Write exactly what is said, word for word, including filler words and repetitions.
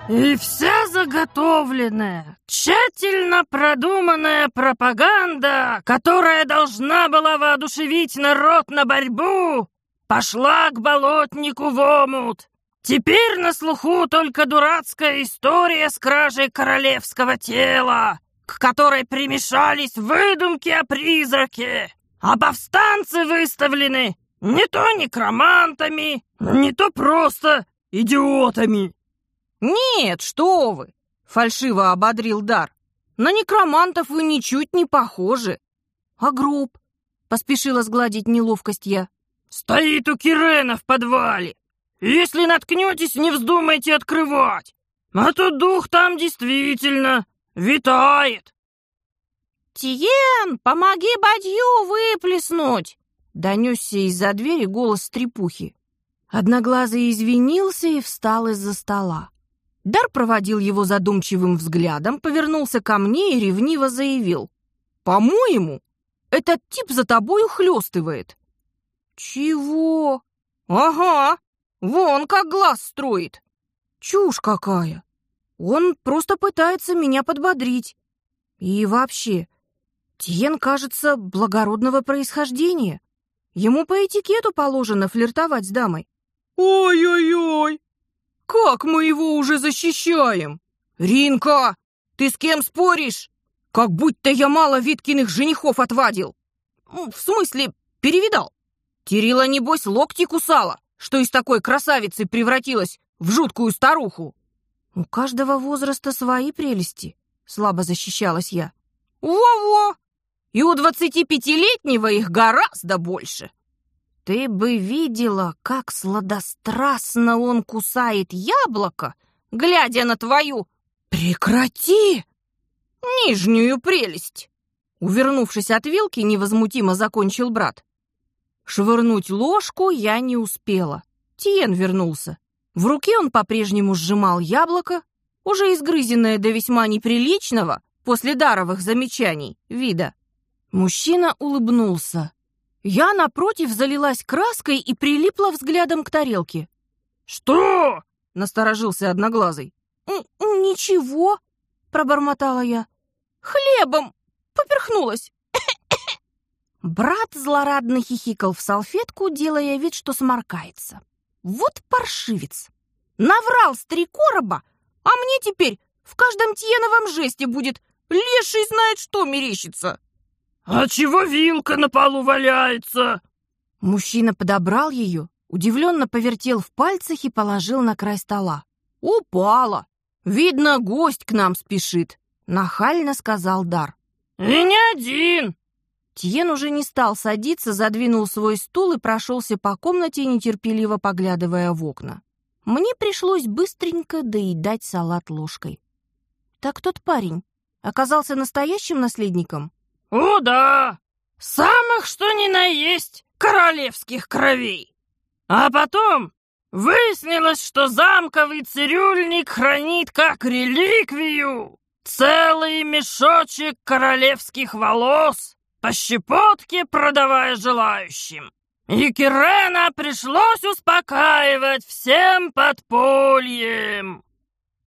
И вся заготовленная, тщательно продуманная пропаганда, которая должна была воодушевить народ на борьбу, пошла к болотнику в омут. Теперь на слуху только дурацкая история с кражей королевского тела, к которой примешались выдумки о призраке. А повстанцы выставлены не то некромантами, не то просто идиотами. «Нет, что вы!» — фальшиво ободрил Дар. «На некромантов вы ничуть не похожи». «А гроб?» — поспешила сгладить неловкость я. «Стоит у Кирена в подвале. Если наткнетесь, не вздумайте открывать. А то дух там действительно витает». «Тиен, помоги бадью выплеснуть!» — донесся из-за двери голос стрепухи. Одноглазый извинился и встал из-за стола. Дар проводил его задумчивым взглядом, повернулся ко мне и ревниво заявил: «По-моему, этот тип за тобой ухлёстывает». «Чего?» «Ага, вон как глаз строит». «Чушь какая! Он просто пытается меня подбодрить. И вообще, Тиен, кажется, благородного происхождения. Ему по этикету положено флиртовать с дамой». «Ой-ой-ой! Как мы его уже защищаем! Ринка, ты с кем споришь? Как будто я мало Виткиных женихов отвадил. В смысле, перевидал. Терила, небось, локти кусала, что из такой красавицы превратилась в жуткую старуху». «У каждого возраста свои прелести», — слабо защищалась я. «Во-во! И у двадцатипятилетнего их гораздо больше. Ты бы видела, как сладострастно он кусает яблоко, глядя на твою... Прекрати! Нижнюю прелесть!» Увернувшись от вилки, невозмутимо закончил брат. Швырнуть ложку я не успела. Тиен вернулся. В руке он по-прежнему сжимал яблоко, уже изгрызенное до весьма неприличного, после Даровых замечаний, вида. Мужчина улыбнулся. Я, напротив, залилась краской и прилипла взглядом к тарелке. «Что?» — насторожился Одноглазый. «Ничего», — пробормотала я. «Хлебом поперхнулась». Брат злорадно хихикал в салфетку, делая вид, что сморкается. «Вот паршивец! Наврал с три короба, а мне теперь в каждом тиеновом жесте будет леший знает что мерещится». «А чего вилка на полу валяется?» Мужчина подобрал ее, удивленно повертел в пальцах и положил на край стола. «Упала! Видно, гость к нам спешит», — нахально сказал Дар. «И не один!» Тиен уже не стал садиться, задвинул свой стул и прошелся по комнате, нетерпеливо поглядывая в окна. Мне пришлось быстренько доедать салат ложкой. «Так тот парень оказался настоящим наследником?» «О, да! Самых что ни на есть королевских кровей! А потом выяснилось, что замковый цирюльник хранит как реликвию целый мешочек королевских волос, по щепотке продавая желающим. И Кирена пришлось успокаивать всем подпольем.